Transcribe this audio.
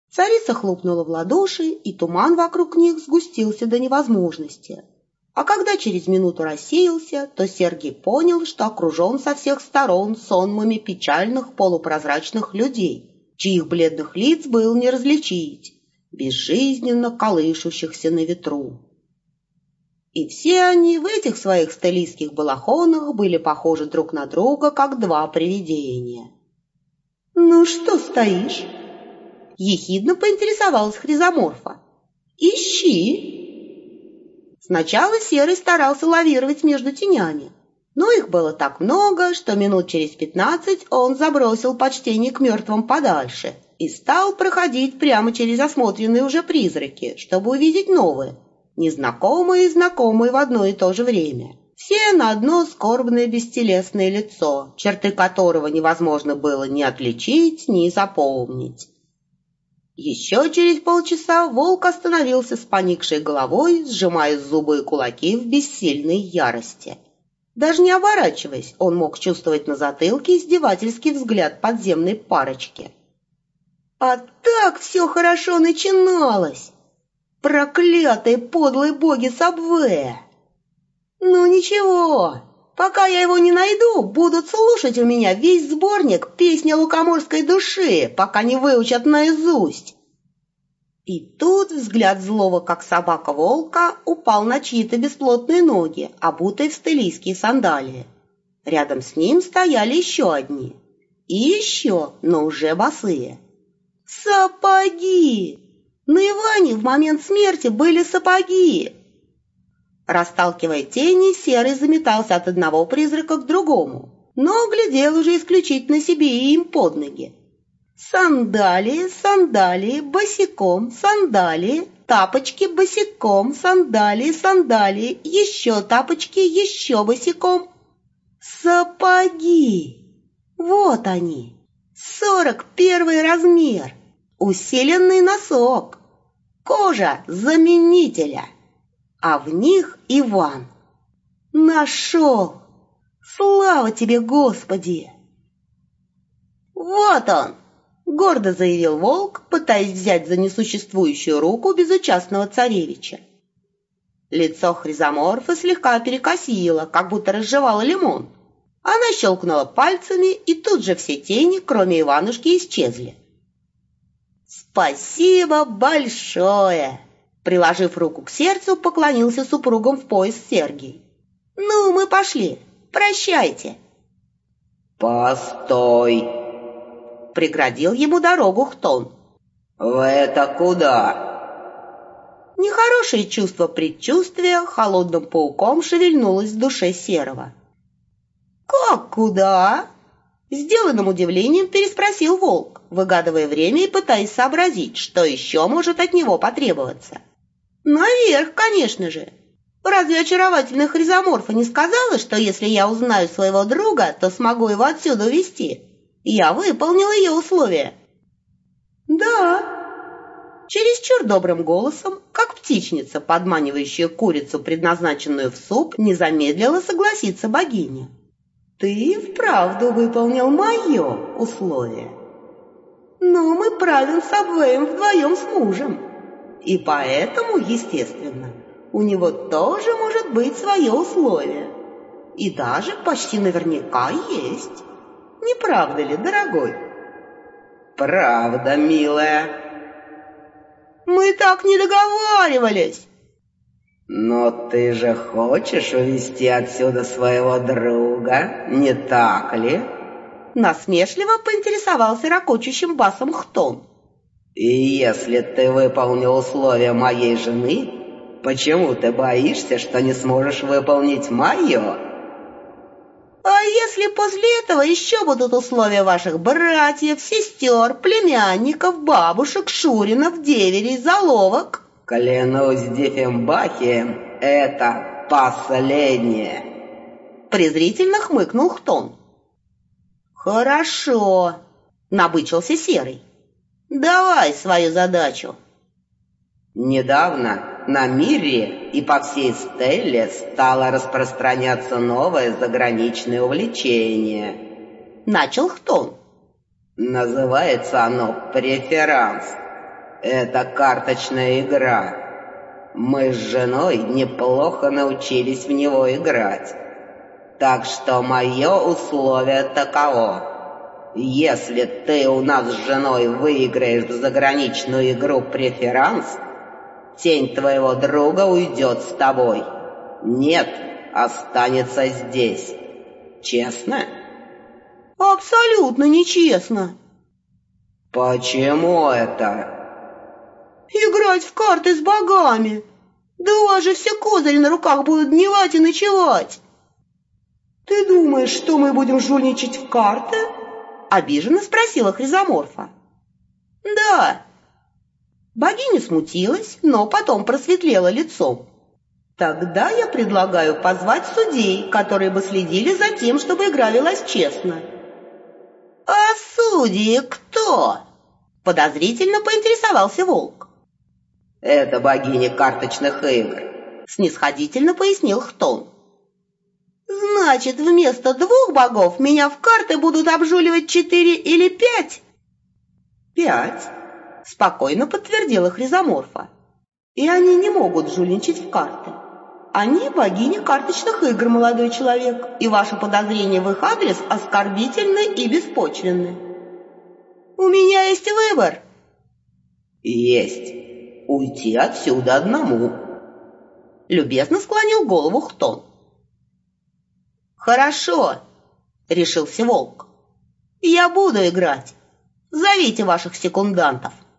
Царица хлопнула в ладоши, и туман вокруг них сгустился до невозможности. А когда через минуту рассеялся, то Сергий понял, что окружен со всех сторон сонмами печальных полупрозрачных людей, чьих бледных лиц было не различить, безжизненно колышущихся на ветру. И все они в этих своих столийских балахонах были похожи друг на друга, как два привидения. «Ну что стоишь?» — ехидно поинтересовалась Хризоморфа. «Ищи!» Сначала Серый старался лавировать между тенями, но их было так много, что минут через 15 он забросил почтение к мертвым подальше и стал проходить прямо через осмотренные уже призраки, чтобы увидеть новые, незнакомые и знакомые в одно и то же время. Все на одно скорбное бестелесное лицо, черты которого невозможно было ни отличить, ни запомнить. Еще через полчаса волк остановился с поникшей головой, сжимая зубы и кулаки в бессильной ярости. Даже не оборачиваясь, он мог чувствовать на затылке издевательский взгляд подземной парочки. А так все хорошо начиналось! Проклятые подлые боги Сабвея! Ну ничего, пока я его не найду, будут слушать у меня весь сборник «Песни лукоморской души», пока не выучат наизусть. И тут взгляд злого, как собака волка, упал на чьи-то бесплотные ноги, обутые в столийские сандалии. Рядом с ним стояли еще одни. И еще, но уже босые. Сапоги! На Иване в момент смерти были сапоги! Расталкивая тени, Серый заметался от одного призрака к другому, но глядел уже исключительно себе и им под ноги. Сандалии, сандалии, босиком, сандалии, тапочки босиком, сандалии, сандалии, еще тапочки, еще босиком. Сапоги! Вот они! 41 размер, усиленный носок, кожа заменителя. А в них Иван. Нашел! Слава тебе, Господи! Вот он! Гордо заявил волк, пытаясь взять за несуществующую руку безучастного царевича. Лицо Хризоморфы слегка перекосило, как будто разжевала лимон. Она щелкнула пальцами, и тут же все тени, кроме Иванушки, исчезли. «Спасибо большое!» Приложив руку к сердцу, поклонился супругам в пояс Сергий. «Ну, мы пошли. Прощайте!» «Постой!» Преградил ему дорогу Хтон. «Вы это куда?» Нехорошее чувство предчувствия холодным пауком шевельнулось в душе Серого. «Как куда?» Сделанным удивлением переспросил волк, выгадывая время и пытаясь сообразить, что еще может от него потребоваться. «Наверх, конечно же. Разве очаровательная Хризоморфа не сказала, что если я узнаю своего друга, то смогу его отсюда увезти? Я выполнил ее условия». «Да». Чересчур добрым голосом, как птичница, подманивающая курицу, предназначенную в суп, не замедлила согласиться богиня. «Ты вправду выполнил мое условие. Но мы правим с Абвеем вдвоем с мужем. И поэтому, естественно, у него тоже может быть свое условие. И даже почти наверняка есть. Не правда ли, дорогой?» «Правда, милая». «Мы так не договаривались». «Но ты же хочешь увезти отсюда своего друга, не так ли?» Насмешливо поинтересовался ракочущим басом Хтон. «И если ты выполнил условия моей жены, почему ты боишься, что не сможешь выполнить мое?» «А если после этого еще будут условия ваших братьев, сестер, племянников, бабушек, шуринов, деверей, заловок?» «Клянусь Диффенбахием, это последнее!» Презрительно хмыкнул Хтон. «Хорошо», — набычился Серый. «Давай свою задачу». Недавно на мире и по всей Стелле стало распространяться новое заграничное увлечение. Начал Хтон. Называется оно преферанс. Это карточная игра. Мы с женой неплохо научились в него играть. Так что мое условие таково. Если ты у нас с женой выиграешь в заграничную игру «Преферанс», тень твоего друга уйдет с тобой. Нет, останется здесь. Честно? Абсолютно нечестно. Почему это? Играть в карты с богами. Да у вас же все козыри на руках будут дневать и ночевать. Ты думаешь, что мы будем жульничать в карты? Обиженно спросила Хризоморфа. Да. Богиня смутилась, но потом просветлела лицом. Тогда я предлагаю позвать судей, которые бы следили за тем, чтобы игра велась честно. А судьи кто? Подозрительно поинтересовался волк. Это богиня карточных игр, снисходительно пояснил Хтон. Значит, вместо 2 богов меня в карты будут обжуливать 4 или 5? 5, спокойно подтвердила Хризоморфа. И они не могут жульничать в карты. Они богини карточных игр, молодой человек, и ваши подозрения в их адрес оскорбительны и беспочвенны. У меня есть выбор. Есть. Уйти отсюда одному. Любезно склонил голову Хтон. Хорошо, решился волк. Я буду играть. Зовите ваших секундантов.